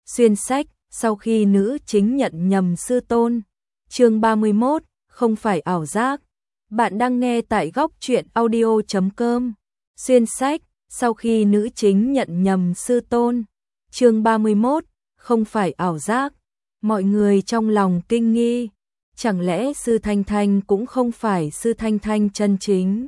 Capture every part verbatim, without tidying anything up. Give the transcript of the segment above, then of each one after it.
Xuyên sách, sau khi nữ chính nhận nhầm sư tôn. Chương ba mươi mốt, không phải ảo giác. Bạn đang nghe tại góc truyện audio chấm com. Xuyên sách, sau khi nữ chính nhận nhầm sư tôn. Chương ba mươi mốt, không phải ảo giác. Mọi người trong lòng kinh nghi, chẳng lẽ sư Thanh Thanh cũng không phải sư Thanh Thanh chân chính,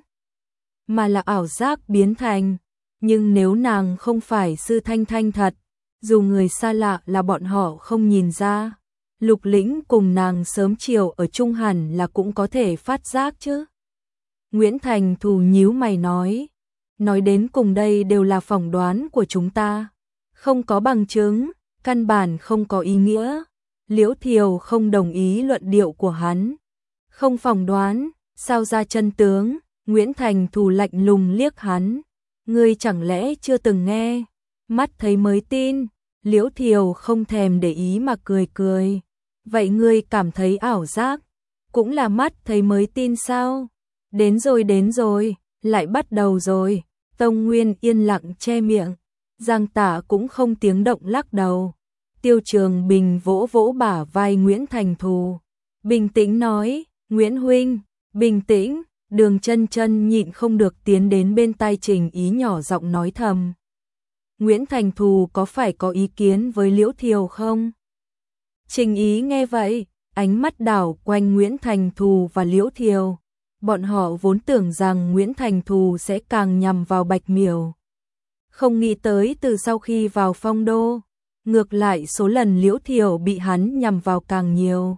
mà là ảo giác biến thành. Nhưng nếu nàng không phải sư Thanh Thanh thật, dù người xa lạ là bọn họ không nhìn ra, Lục Lĩnh cùng nàng sớm chiều ở chung hẳn là cũng có thể phát giác chứ. Nguyễn Thành Thù nhíu mày nói, nói đến cùng đây đều là phỏng đoán của chúng ta, không có bằng chứng, căn bản không có ý nghĩa. Liễu Thiều không đồng ý luận điệu của hắn. Không phỏng đoán, sao ra chân tướng? Nguyễn Thành Thù lạnh lùng liếc hắn. Ngươi chẳng lẽ chưa từng nghe? Mắt thấy mới tin. Liễu Thiều không thèm để ý mà cười cười. Vậy ngươi cảm thấy ảo giác? Cũng là mắt thấy mới tin sao? Đến rồi đến rồi, lại bắt đầu rồi. Tông Nguyên yên lặng che miệng. Giang Tả cũng không tiếng động lắc đầu. Tiêu Trường Bình vỗ vỗ bả vai Nguyễn Thành Thù. Bình tĩnh nói, Nguyễn Huynh, bình tĩnh. Đường Chân Chân nhịn không được tiến đến bên tai Trình Ý nhỏ giọng nói thầm. Nguyễn Thành Thù có phải có ý kiến với Liễu Thiều không? Trình Ý nghe vậy, ánh mắt đảo quanh Nguyễn Thành Thù và Liễu Thiều. Bọn họ vốn tưởng rằng Nguyễn Thành Thù sẽ càng nhằm vào Bạch Miểu. Không nghĩ tới từ sau khi vào Phong Đô, ngược lại số lần Liễu Thiều bị hắn nhằm vào càng nhiều.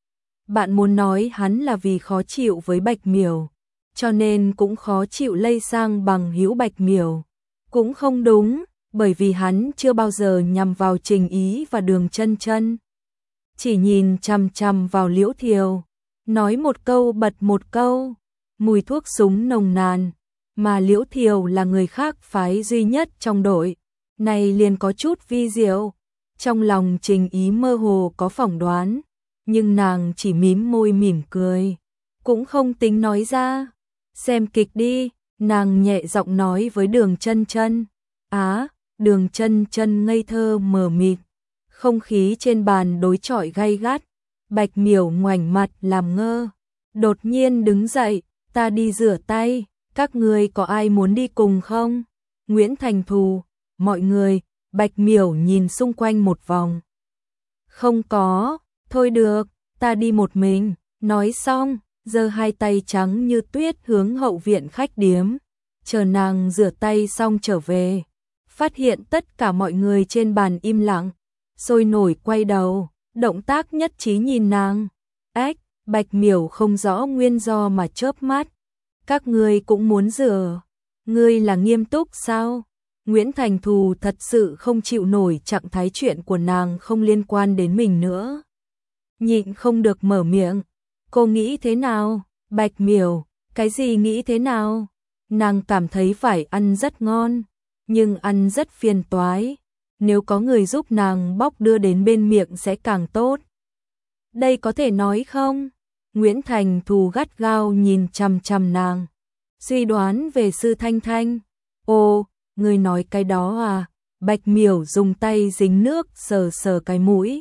Bạn muốn nói hắn là vì khó chịu với Bạch Miểu, cho nên cũng khó chịu lây sang bằng hữu Bạch Miểu. Cũng không đúng, bởi vì hắn chưa bao giờ nhằm vào Trình Ý và Đường Chân Chân. Chỉ nhìn chằm chằm vào Liễu Thiều, nói một câu bật một câu, mùi thuốc súng nồng nàn, mà Liễu Thiều là người khác phái duy nhất trong đội, này liền có chút vi diệu. Trong lòng Trình Ý mơ hồ có phỏng đoán, nhưng nàng chỉ mím môi mỉm cười, cũng không tính nói ra. Xem kịch đi, nàng nhẹ giọng nói với Đường Chân Chân. Á, Đường Chân Chân ngây thơ mờ mịt. Không khí trên bàn đối chọi gay gắt. Bạch Miểu ngoảnh mặt làm ngơ, đột nhiên đứng dậy, ta đi rửa tay, các người có ai muốn đi cùng không? Nguyễn Thành Thù, mọi người. Bạch Miểu nhìn xung quanh một vòng. Không có, thôi được, ta đi một mình. Nói xong, giơ hai tay trắng như tuyết hướng hậu viện khách điếm. Chờ nàng rửa tay xong trở về, phát hiện tất cả mọi người trên bàn im lặng, sôi nổi quay đầu, động tác nhất trí nhìn nàng. Ếch, Bạch Miểu không rõ nguyên do mà chớp mắt. Các ngươi cũng muốn rửa? Ngươi là nghiêm túc sao? Nguyễn Thành Thù thật sự không chịu nổi trạng thái chuyện của nàng không liên quan đến mình nữa. Nhịn không được mở miệng. Cô nghĩ thế nào? Bạch Miểu, cái gì nghĩ thế nào? Nàng cảm thấy phải ăn rất ngon, nhưng ăn rất phiền toái. Nếu có người giúp nàng bóc đưa đến bên miệng sẽ càng tốt. Đây có thể nói không? Nguyễn Thành Thù gắt gao nhìn chằm chằm nàng. Suy đoán về sư Thanh Thanh. Ồ, ngươi nói cái đó à? Bạch Miểu dùng tay dính nước sờ sờ cái mũi.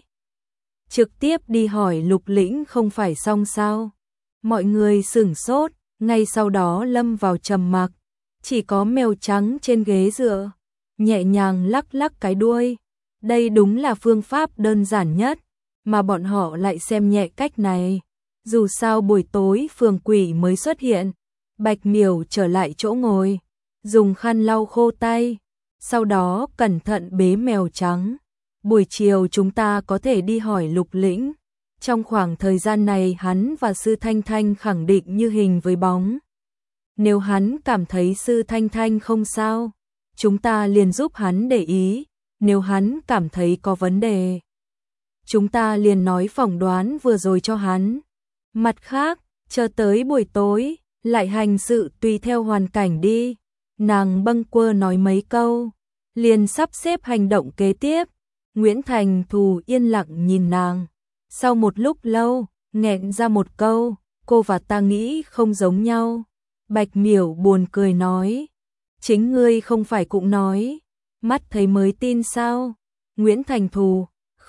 Trực tiếp đi hỏi Lục Lĩnh không phải xong sao? Mọi người sửng sốt, ngay sau đó lâm vào trầm mặc. Chỉ có mèo trắng trên ghế dựa, nhẹ nhàng lắc lắc cái đuôi. Đây đúng là phương pháp đơn giản nhất, mà bọn họ lại xem nhẹ cách này. Dù sao buổi tối phường quỷ mới xuất hiện. Bạch Miểu trở lại chỗ ngồi, dùng khăn lau khô tay, sau đó cẩn thận bế mèo trắng. Buổi chiều chúng ta có thể đi hỏi Lục Lĩnh. Trong khoảng thời gian này hắn và sư Thanh Thanh khẳng định như hình với bóng. Nếu hắn cảm thấy sư Thanh Thanh không sao, chúng ta liền giúp hắn để ý. Nếu hắn cảm thấy có vấn đề, chúng ta liền nói phỏng đoán vừa rồi cho hắn. Mặt khác, chờ tới buổi tối, lại hành sự tùy theo hoàn cảnh đi. Nàng bâng quơ nói mấy câu, liền sắp xếp hành động kế tiếp. Nguyễn Thành Thù yên lặng nhìn nàng. Sau một lúc lâu, nghẹn ra một câu, cô và ta nghĩ không giống nhau. Bạch Miểu buồn cười nói, chính ngươi không phải cũng nói, mắt thấy mới tin sao? Nguyễn Thành Thù,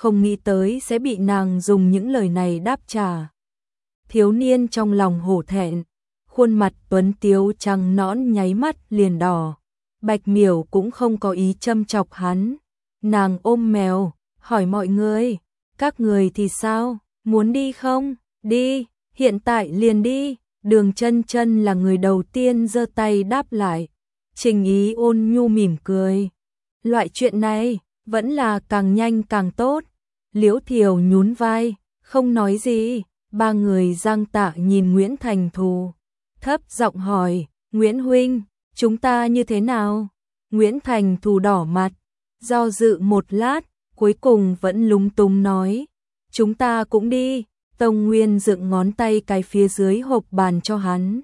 không nghĩ tới sẽ bị nàng dùng những lời này đáp trả. Thiếu niên trong lòng hổ thẹn, khuôn mặt tuấn tiếu trắng nõn nháy mắt liền đỏ. Bạch Miểu cũng không có ý châm chọc hắn. Nàng ôm mèo, hỏi mọi người, các người thì sao, muốn đi không? Đi, hiện tại liền đi. Đường Chân Chân là người đầu tiên giơ tay đáp lại. Trình Ý ôn nhu mỉm cười. Loại chuyện này, vẫn là càng nhanh càng tốt. Liễu Thiều nhún vai, không nói gì. Ba người Giang Tạ nhìn Nguyễn Thành Thù, thấp giọng hỏi, Nguyễn huynh, chúng ta như thế nào? Nguyễn Thành Thù đỏ mặt, do dự một lát, cuối cùng vẫn lúng túng nói, chúng ta cũng đi. Tông Nguyên dựng ngón tay cái phía dưới hộp bàn cho hắn.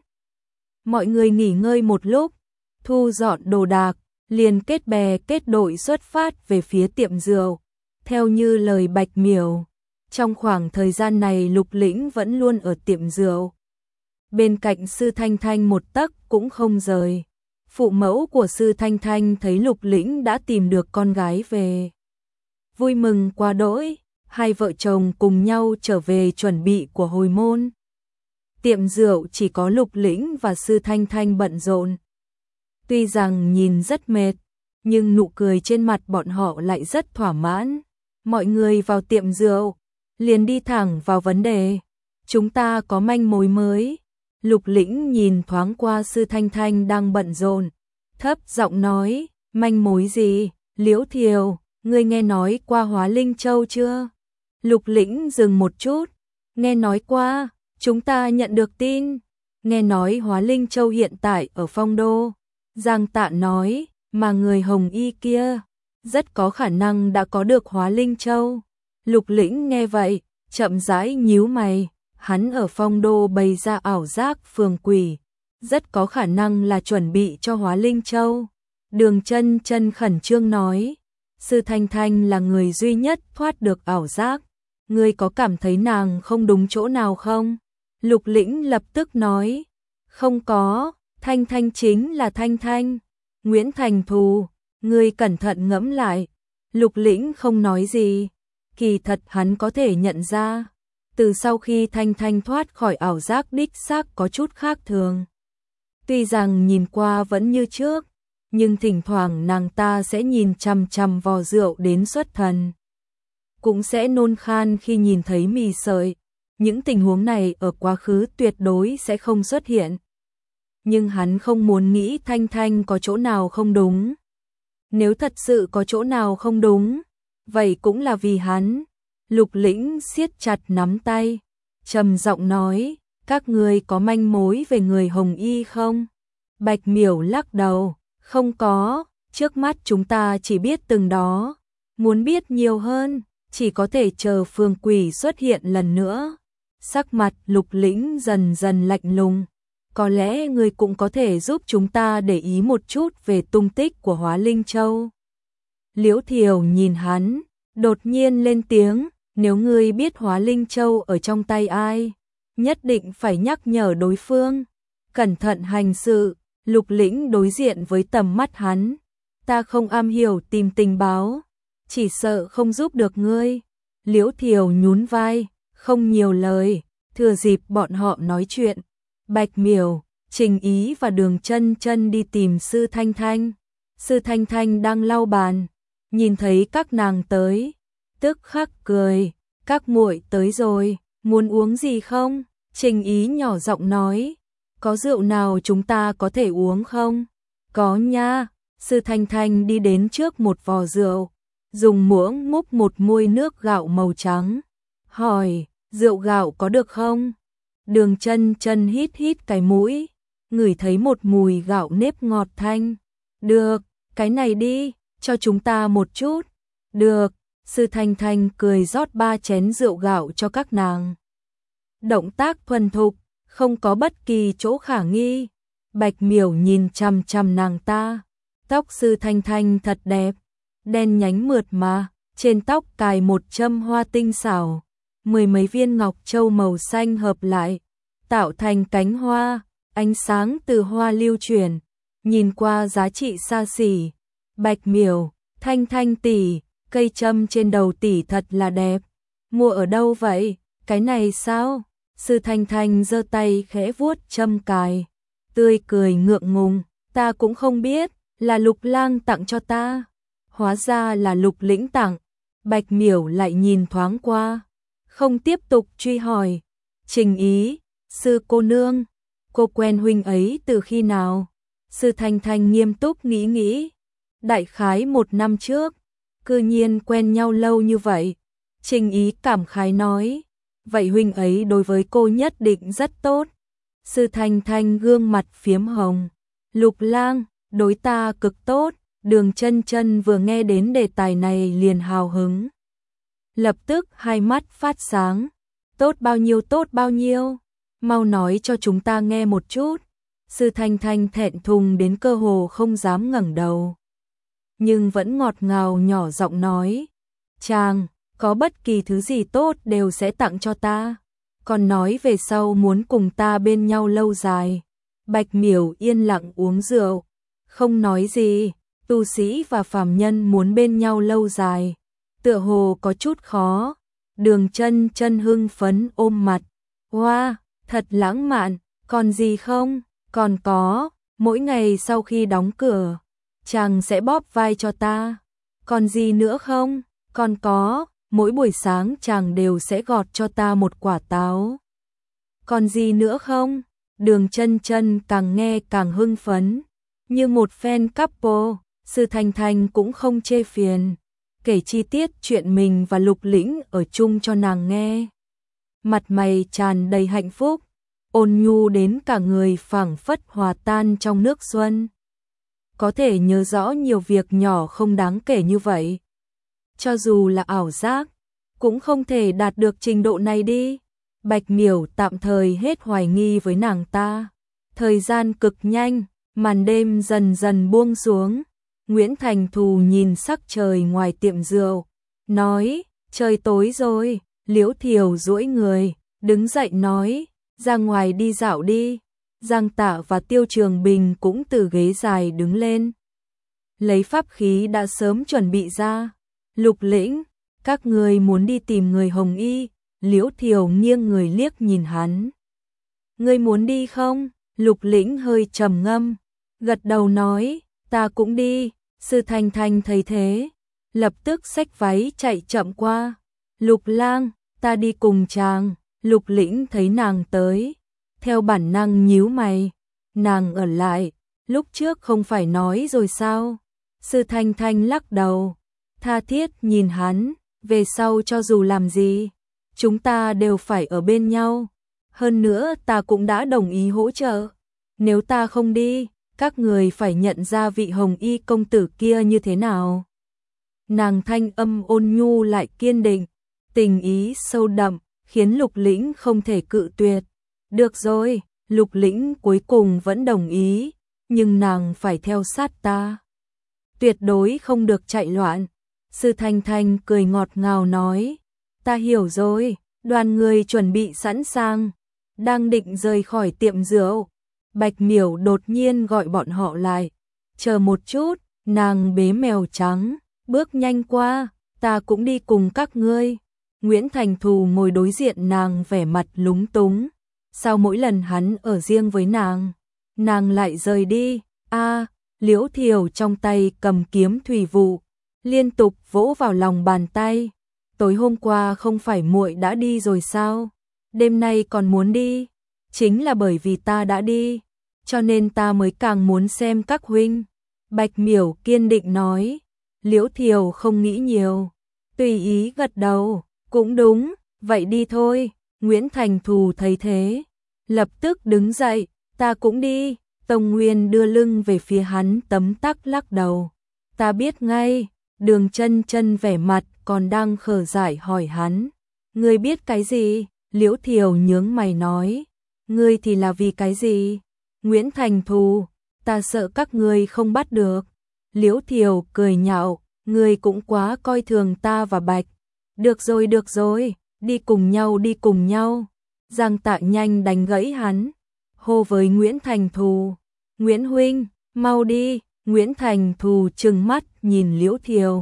Mọi người nghỉ ngơi một lúc, thu dọn đồ đạc, liền kết bè kết đội xuất phát về phía tiệm rượu. Theo như lời Bạch Miểu, trong khoảng thời gian này Lục Lĩnh vẫn luôn ở tiệm rượu. Bên cạnh Sư Thanh Thanh một tấc cũng không rời. Phụ mẫu của Sư Thanh Thanh thấy Lục Lĩnh đã tìm được con gái về, vui mừng quá đỗi, hai vợ chồng cùng nhau trở về chuẩn bị của hồi môn. Tiệm rượu chỉ có Lục Lĩnh và Sư Thanh Thanh bận rộn. Tuy rằng nhìn rất mệt, nhưng nụ cười trên mặt bọn họ lại rất thỏa mãn. Mọi người vào tiệm rượu, liền đi thẳng vào vấn đề. Chúng ta có manh mối mới. Lục Lĩnh nhìn thoáng qua Sư Thanh Thanh đang bận rộn, thấp giọng nói, manh mối gì? Liễu Thiều, ngươi nghe nói qua Hóa Linh Châu chưa? Lục Lĩnh dừng một chút, nghe nói qua, chúng ta nhận được tin, nghe nói Hóa Linh Châu hiện tại ở Phong Đô. Giang Tạ nói, mà người Hồng Y kia, rất có khả năng đã có được Hóa Linh Châu. Lục Lĩnh nghe vậy, chậm rãi nhíu mày, hắn ở Phong Đô bày ra ảo giác phường quỷ, rất có khả năng là chuẩn bị cho Hóa Linh Châu. Đường Chân Chân khẩn trương nói, Sư Thanh Thanh là người duy nhất thoát được ảo giác, ngươi có cảm thấy nàng không đúng chỗ nào không? Lục Lĩnh lập tức nói, không có, Thanh Thanh chính là Thanh Thanh. Nguyễn Thành Thù, ngươi cẩn thận ngẫm lại. Lục Lĩnh không nói gì, kỳ thật hắn có thể nhận ra, từ sau khi Thanh Thanh thoát khỏi ảo giác đích xác có chút khác thường. Tuy rằng nhìn qua vẫn như trước, nhưng thỉnh thoảng nàng ta sẽ nhìn chằm chằm vò rượu đến xuất thần, cũng sẽ nôn khan khi nhìn thấy mì sợi. Những tình huống này ở quá khứ tuyệt đối sẽ không xuất hiện. Nhưng hắn không muốn nghĩ Thanh Thanh có chỗ nào không đúng. Nếu thật sự có chỗ nào không đúng, vậy cũng là vì hắn. Lục Lĩnh siết chặt nắm tay, trầm giọng nói, các ngươi có manh mối về người Hồng Y không? Bạch Miểu lắc đầu, không có, trước mắt chúng ta chỉ biết từng đó. Muốn biết nhiều hơn, chỉ có thể chờ phường quỷ xuất hiện lần nữa. Sắc mặt Lục Lĩnh dần dần lạnh lùng. Có lẽ ngươi cũng có thể giúp chúng ta để ý một chút về tung tích của Hóa Linh Châu. Liễu Thiều nhìn hắn, đột nhiên lên tiếng, nếu ngươi biết Hóa Linh Châu ở trong tay ai, nhất định phải nhắc nhở đối phương, cẩn thận hành sự. Lục Lĩnh đối diện với tầm mắt hắn, ta không am hiểu tìm tình báo, chỉ sợ không giúp được ngươi. Liễu Thiều nhún vai, không nhiều lời, thừa dịp bọn họ nói chuyện. Bạch Miểu, Trình Ý và Đường Chân Chân đi tìm Sư Thanh Thanh. Sư Thanh Thanh đang lau bàn, nhìn thấy các nàng tới, tức khắc cười, các muội tới rồi, muốn uống gì không? Trình Ý nhỏ giọng nói, có rượu nào chúng ta có thể uống không? Có nha. Sư Thanh Thanh đi đến trước một vò rượu, dùng muỗng múc một muôi nước gạo màu trắng, hỏi, rượu gạo có được không? Đường Chân Chân hít hít cái mũi, ngửi thấy một mùi gạo nếp ngọt thanh. Được, cái này đi, cho chúng ta một chút. Được, Sư Thanh Thanh cười rót ba chén rượu gạo cho các nàng. Động tác thuần thục, không có bất kỳ chỗ khả nghi. Bạch Miểu nhìn chằm chằm nàng ta, tóc Sư Thanh Thanh thật đẹp, đen nhánh mượt mà, trên tóc cài một châm hoa tinh xảo. Mười mấy viên ngọc châu màu xanh hợp lại, tạo thành cánh hoa, ánh sáng từ hoa lưu chuyển, nhìn qua giá trị xa xỉ. Bạch Miểu, Thanh Thanh tỷ, cây châm trên đầu tỷ thật là đẹp. Mua ở đâu vậy? Cái này sao? Sư Thanh Thanh giơ tay khẽ vuốt châm cài, tươi cười ngượng ngùng, ta cũng không biết, là Lục Lang tặng cho ta. Hóa ra là Lục Lĩnh tặng. Bạch Miểu lại nhìn thoáng qua, không tiếp tục truy hỏi. Trình Ý, sư cô nương, cô quen huynh ấy từ khi nào? Sư Thanh Thanh nghiêm túc nghĩ nghĩ, đại khái một năm trước, cư nhiên quen nhau lâu như vậy. Trình Ý cảm khái nói, vậy huynh ấy đối với cô nhất định rất tốt. Sư Thanh Thanh gương mặt phiếm hồng, Lục Lang, đối ta cực tốt. Đường Chân Chân vừa nghe đến đề tài này liền hào hứng. Lập tức hai mắt phát sáng, tốt bao nhiêu tốt bao nhiêu, mau nói cho chúng ta nghe một chút. Sư Thanh Thanh thẹn thùng đến cơ hồ không dám ngẩng đầu, nhưng vẫn ngọt ngào nhỏ giọng nói, chàng, có bất kỳ thứ gì tốt đều sẽ tặng cho ta, còn nói về sau muốn cùng ta bên nhau lâu dài. Bạch Miểu yên lặng uống rượu, không nói gì. Tu sĩ và phàm nhân muốn bên nhau lâu dài, tựa hồ có chút khó. Đường Chân Chân hưng phấn ôm mặt, hoa, wow, thật lãng mạn, còn gì không? Còn có, mỗi ngày sau khi đóng cửa, chàng sẽ bóp vai cho ta. Còn gì nữa không? Còn có, mỗi buổi sáng chàng đều sẽ gọt cho ta một quả táo. Còn gì nữa không? Đường Chân Chân càng nghe càng hưng phấn, như một fan couple. Sư Thanh Thanh cũng không chê phiền, kể chi tiết chuyện mình và Lục Lĩnh ở chung cho nàng nghe. Mặt mày tràn đầy hạnh phúc, ôn nhu đến cả người phảng phất hòa tan trong nước xuân. Có thể nhớ rõ nhiều việc nhỏ không đáng kể như vậy. Cho dù là ảo giác, cũng không thể đạt được trình độ này đi. Bạch Miểu tạm thời hết hoài nghi với nàng ta. Thời gian cực nhanh, màn đêm dần dần buông xuống. Nguyễn Thành Thù nhìn sắc trời ngoài tiệm rượu, nói, trời tối rồi. Liễu Thiều duỗi người, đứng dậy nói, ra ngoài đi dạo đi. Giang Tạ và Tiêu Trường Bình cũng từ ghế dài đứng lên, lấy pháp khí đã sớm chuẩn bị ra. Lục Lĩnh, các người muốn đi tìm người Hồng Y? Liễu Thiều nghiêng người liếc nhìn hắn. Ngươi muốn đi không? Lục Lĩnh hơi trầm ngâm, gật đầu nói, ta cũng đi. Sư Thanh Thanh thấy thế, lập tức xách váy chạy chậm qua. Lục Lang, ta đi cùng chàng. Lục Lĩnh thấy nàng tới, theo bản năng nhíu mày. Nàng ở lại, lúc trước không phải nói rồi sao? Sư Thanh Thanh lắc đầu, tha thiết nhìn hắn, về sau cho dù làm gì, chúng ta đều phải ở bên nhau. Hơn nữa ta cũng đã đồng ý hỗ trợ. Nếu ta không đi, các người phải nhận ra vị Hồng Y công tử kia như thế nào. Nàng thanh âm ôn nhu lại kiên định, tình ý sâu đậm, khiến Lục Lĩnh không thể cự tuyệt. Được rồi, Lục Lĩnh cuối cùng vẫn đồng ý, nhưng nàng phải theo sát ta. Tuyệt đối không được chạy loạn. Sư Thanh Thanh cười ngọt ngào nói, ta hiểu rồi. Đoàn người chuẩn bị sẵn sàng, đang định rời khỏi tiệm rượu. Bạch Miểu đột nhiên gọi bọn họ lại, chờ một chút. Nàng bế mèo trắng, bước nhanh qua, ta cũng đi cùng các ngươi. Nguyễn Thành Thù ngồi đối diện nàng vẻ mặt lúng túng. Sao mỗi lần hắn ở riêng với nàng, nàng lại rời đi? A, Liễu Thiều trong tay cầm kiếm thủy vụ, liên tục vỗ vào lòng bàn tay. Tối hôm qua không phải muội đã đi rồi sao? Đêm nay còn muốn đi? Chính là bởi vì ta đã đi, cho nên ta mới càng muốn xem các huynh. Bạch Miểu kiên định nói. Liễu Thiều không nghĩ nhiều, tùy ý gật đầu, cũng đúng, vậy đi thôi. Nguyễn Thành Thù thấy thế, lập tức đứng dậy, ta cũng đi. Tông Nguyên đưa lưng về phía hắn tấm tắc lắc đầu, ta biết ngay. Đường Chân Chân vẻ mặt còn đang khờ dại hỏi hắn, ngươi biết cái gì? Liễu Thiều nhướng mày nói, ngươi thì là vì cái gì? Nguyễn Thành Thù, ta sợ các ngươi không bắt được. Liễu Thiều cười nhạo, ngươi cũng quá coi thường ta và Bạch. Được rồi được rồi, đi cùng nhau đi cùng nhau. Giang Tạ nhanh đánh gãy hắn, hô với Nguyễn Thành Thù, Nguyễn huynh, mau đi. Nguyễn Thành Thù trừng mắt nhìn Liễu Thiều,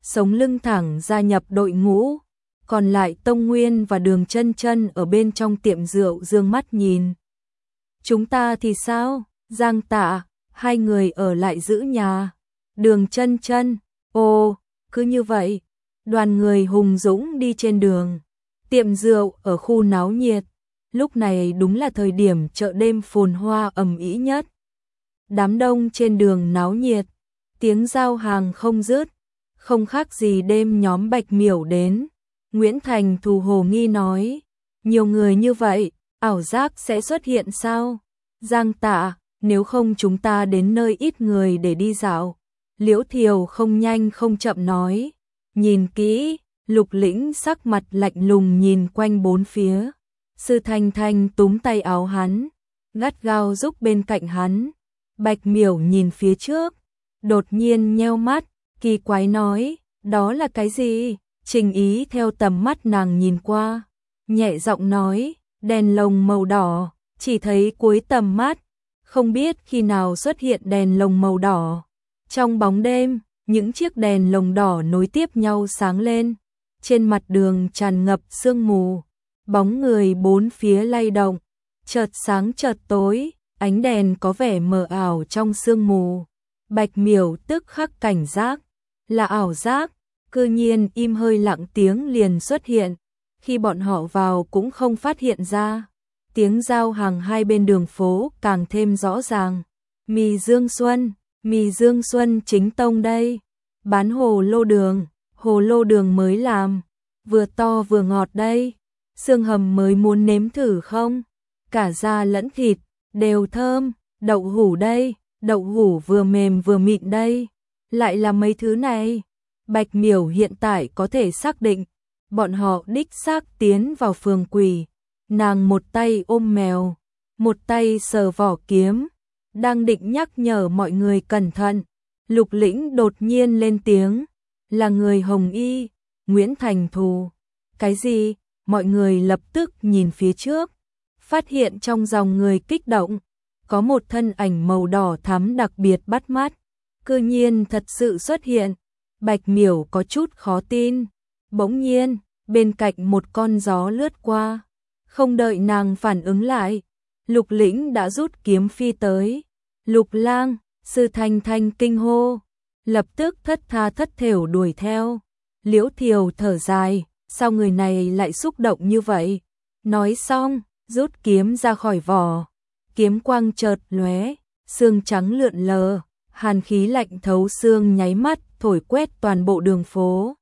sống lưng thẳng gia nhập đội ngũ, còn lại Tông Nguyên và Đường Chân Chân ở bên trong tiệm rượu dương mắt nhìn. Chúng ta thì sao? Giang Tạ, hai người ở lại giữ nhà. Đường Chân Chân, ồ, cứ như vậy. Đoàn người hùng dũng đi trên đường. Tiệm rượu ở khu náo nhiệt. Lúc này đúng là thời điểm chợ đêm phồn hoa ầm ĩ nhất. Đám đông trên đường náo nhiệt, tiếng giao hàng không dứt, không khác gì đêm nhóm Bạch Miểu đến. Nguyễn Thành Thù hồ nghi nói, nhiều người như vậy, ảo giác sẽ xuất hiện sao? Giang Tạ, nếu không chúng ta đến nơi ít người để đi dạo. Liễu Thiều không nhanh không chậm nói, nhìn kỹ, Lục Lĩnh sắc mặt lạnh lùng nhìn quanh bốn phía. Sư Thanh Thanh túm tay áo hắn, gắt gao giúp bên cạnh hắn. Bạch Miểu nhìn phía trước, đột nhiên nheo mắt, kỳ quái nói, đó là cái gì? Trình Ý theo tầm mắt nàng nhìn qua, nhẹ giọng nói, đèn lồng màu đỏ, chỉ thấy cuối tầm mắt, không biết khi nào xuất hiện đèn lồng màu đỏ. Trong bóng đêm, những chiếc đèn lồng đỏ nối tiếp nhau sáng lên, trên mặt đường tràn ngập sương mù, bóng người bốn phía lay động, chợt sáng chợt tối, ánh đèn có vẻ mờ ảo trong sương mù. Bạch Miểu tức khắc cảnh giác, là ảo giác, cư nhiên im hơi lặng tiếng liền xuất hiện, khi bọn họ vào cũng không phát hiện ra. Tiếng giao hàng hai bên đường phố càng thêm rõ ràng. Mì Dương Xuân, mì Dương Xuân chính tông đây, bán hồ lô đường, hồ lô đường mới làm, vừa to vừa ngọt đây, xương hầm mới muốn nếm thử không? Cả da lẫn thịt, đều thơm, đậu hũ đây, đậu hũ vừa mềm vừa mịn đây, lại là mấy thứ này. Bạch Miểu hiện tại có thể xác định, bọn họ đích xác tiến vào phường quỷ. Nàng một tay ôm mèo, một tay sờ vỏ kiếm, đang định nhắc nhở mọi người cẩn thận. Lục Lĩnh đột nhiên lên tiếng, là người Hồng Y, Nguyễn Thành Thù. Cái gì? Mọi người lập tức nhìn phía trước, phát hiện trong dòng người kích động, có một thân ảnh màu đỏ thắm đặc biệt bắt mắt, cư nhiên thật sự xuất hiện. Bạch Miểu có chút khó tin, bỗng nhiên, bên cạnh một con gió lướt qua, không đợi nàng phản ứng lại, Lục Lĩnh đã rút kiếm phi tới. Lục Lang, Sư Thanh Thanh kinh hô, lập tức thất tha thất thểu đuổi theo. Liễu Thiều thở dài, sao người này lại xúc động như vậy? Nói xong, rút kiếm ra khỏi vỏ, kiếm quang chợt lóe, xương trắng lượn lờ, hàn khí lạnh thấu xương nháy mắt thổi quét toàn bộ đường phố.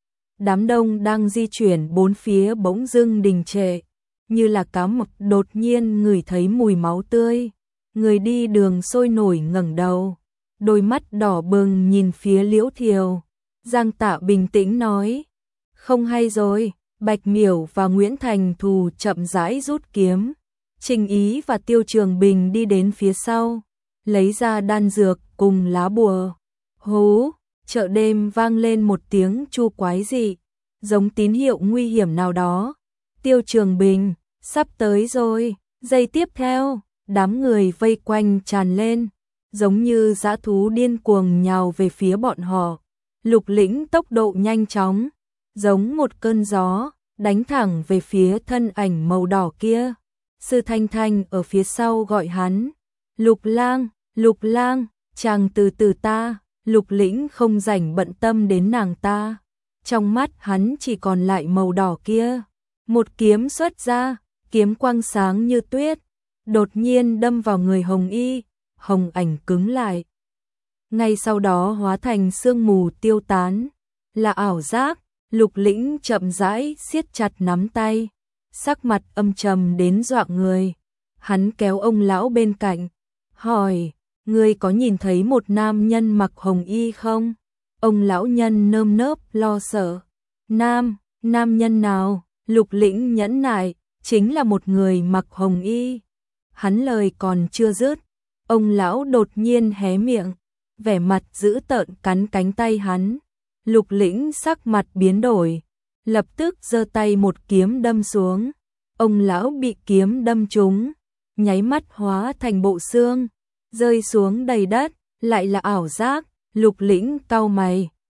Đám đông đang di chuyển bốn phía bỗng dưng đình trệ, như là cá mập đột nhiên ngửi thấy mùi máu tươi. Người đi đường sôi nổi ngẩng đầu, đôi mắt đỏ bừng nhìn phía Liễu Thiều. Giang Tạ bình tĩnh nói, không hay rồi. Bạch Miểu và Nguyễn Thành Thù chậm rãi rút kiếm, Trình Ý và Tiêu Trường Bình đi đến phía sau, lấy ra đan dược cùng lá bùa. Hú, chợ đêm vang lên một tiếng chu quái dị, giống tín hiệu nguy hiểm nào đó. Tiêu Trường Bình, sắp tới rồi. Giây tiếp theo, đám người vây quanh tràn lên, giống như dã thú điên cuồng nhào về phía bọn họ. Lục Lĩnh tốc độ nhanh chóng, giống một cơn gió, đánh thẳng về phía thân ảnh màu đỏ kia. Sư Thanh Thanh ở phía sau gọi hắn, Lục Lang, Lục Lang, chàng từ từ ta. Lục Lĩnh không rảnh bận tâm đến nàng ta, trong mắt hắn chỉ còn lại màu đỏ kia. Một kiếm xuất ra, kiếm quang sáng như tuyết, đột nhiên đâm vào người Hồng Y, hồng ảnh cứng lại. Ngay sau đó hóa thành sương mù tiêu tán, là ảo giác. Lục Lĩnh chậm rãi siết chặt nắm tay, sắc mặt âm trầm đến dọa người. Hắn kéo ông lão bên cạnh, hỏi, ngươi có nhìn thấy một nam nhân mặc hồng y không? Ông lão nhân nơm nớp lo sợ. Nam, nam nhân nào? Lục Lĩnh nhẫn nại, chính là một người mặc hồng y. Hắn lời còn chưa dứt, ông lão đột nhiên hé miệng, vẻ mặt dữ tợn cắn cánh tay hắn. Lục Lĩnh sắc mặt biến đổi, lập tức giơ tay một kiếm đâm xuống. Ông lão bị kiếm đâm trúng, nháy mắt hóa thành bộ xương, rơi xuống đầy đất. Lại là ảo giác. Lục Lĩnh cau mày,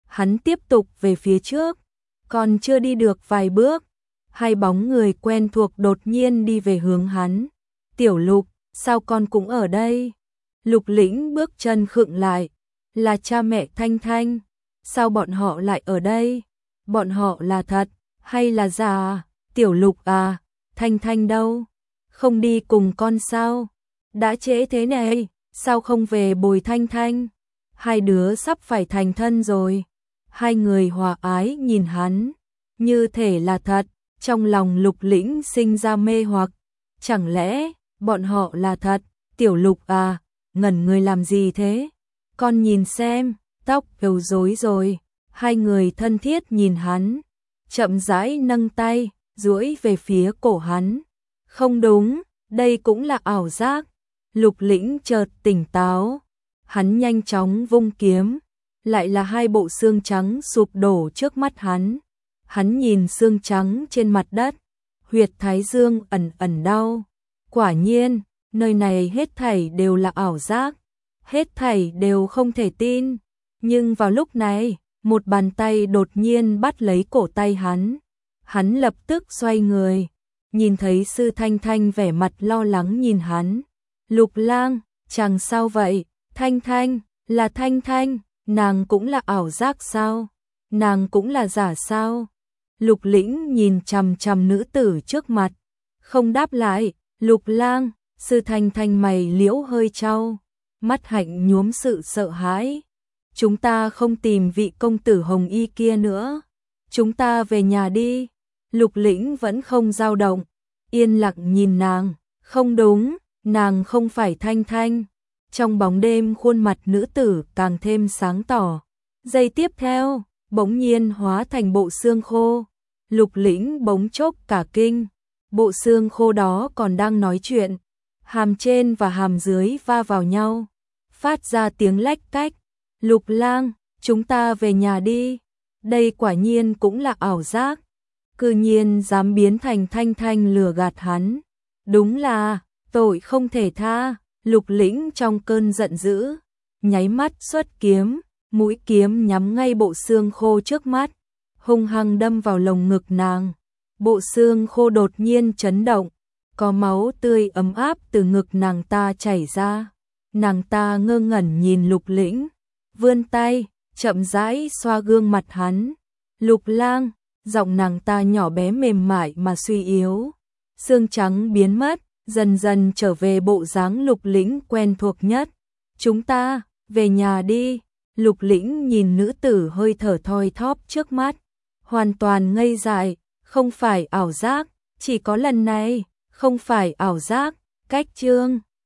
Hắn tiếp tục về phía trước, còn chưa đi được vài bước, hai bóng người quen thuộc đột nhiên đi về hướng hắn. Tiểu Lục, sao con cũng ở đây? Lục Lĩnh bước chân khựng lại, là cha mẹ Thanh Thanh, sao bọn họ lại ở đây? Bọn họ là thật, hay là giả? Tiểu Lục à, Thanh Thanh đâu? Không đi cùng con sao? Đã trễ thế này, sao không về bồi Thanh Thanh? Hai đứa sắp phải thành thân rồi. Hai người hòa ái nhìn hắn, như thể là thật, trong lòng Lục Lĩnh sinh ra mê hoặc. Chẳng lẽ, bọn họ là thật? Tiểu Lục à, ngẩn người làm gì thế? Con nhìn xem, tóc đều rối rồi. Hai người thân thiết nhìn hắn, chậm rãi nâng tay, duỗi về phía cổ hắn. Không đúng, đây cũng là ảo giác. Lục Lĩnh chợt tỉnh táo, hắn nhanh chóng vung kiếm, lại là hai bộ xương trắng sụp đổ trước mắt hắn. Hắn nhìn xương trắng trên mặt đất, huyệt thái dương ẩn ẩn đau. Quả nhiên, nơi này hết thảy đều là ảo giác, hết thảy đều không thể tin. Nhưng vào lúc này, một bàn tay đột nhiên bắt lấy cổ tay hắn. Hắn lập tức xoay người, nhìn thấy Sư Thanh Thanh vẻ mặt lo lắng nhìn hắn. Lục Lang, chàng sao vậy? Thanh Thanh, là Thanh Thanh, nàng cũng là ảo giác sao? Nàng cũng là giả sao? Lục Lĩnh nhìn chằm chằm nữ tử trước mặt, không đáp lại. Lục Lang, Sư Thanh Thanh mày liễu hơi chau, mắt hạnh nhuốm sự sợ hãi. Chúng ta không tìm vị công tử hồng y kia nữa, chúng ta về nhà đi. Lục Lĩnh vẫn không dao động, yên lặng nhìn nàng. Không đúng, nàng không phải Thanh Thanh. Trong bóng đêm khuôn mặt nữ tử càng thêm sáng tỏ. Giây tiếp theo, bỗng nhiên hóa thành bộ xương khô. Lục Lĩnh bỗng chốc cả kinh. Bộ xương khô đó còn đang nói chuyện, hàm trên và hàm dưới va vào nhau, phát ra tiếng lách cách. Lục Lang, chúng ta về nhà đi. Đây quả nhiên cũng là ảo giác. Cư nhiên dám biến thành Thanh Thanh lừa gạt hắn. Đúng là tội không thể tha. Lục Lĩnh trong cơn giận dữ, nháy mắt xuất kiếm, mũi kiếm nhắm ngay bộ xương khô trước mắt, hung hăng đâm vào lồng ngực nàng. Bộ xương khô đột nhiên chấn động, có máu tươi ấm áp từ ngực nàng ta chảy ra. Nàng ta ngơ ngẩn nhìn Lục Lĩnh, vươn tay, chậm rãi xoa gương mặt hắn. Lục Lang, giọng nàng ta nhỏ bé mềm mại mà suy yếu. Xương trắng biến mất, dần dần trở về bộ dáng Lục Lĩnh quen thuộc nhất. Chúng ta, về nhà đi. Lục Lĩnh nhìn nữ tử hơi thở thoi thóp trước mắt, hoàn toàn ngây dại. Không phải ảo giác, chỉ có lần này, không phải ảo giác. Cách chương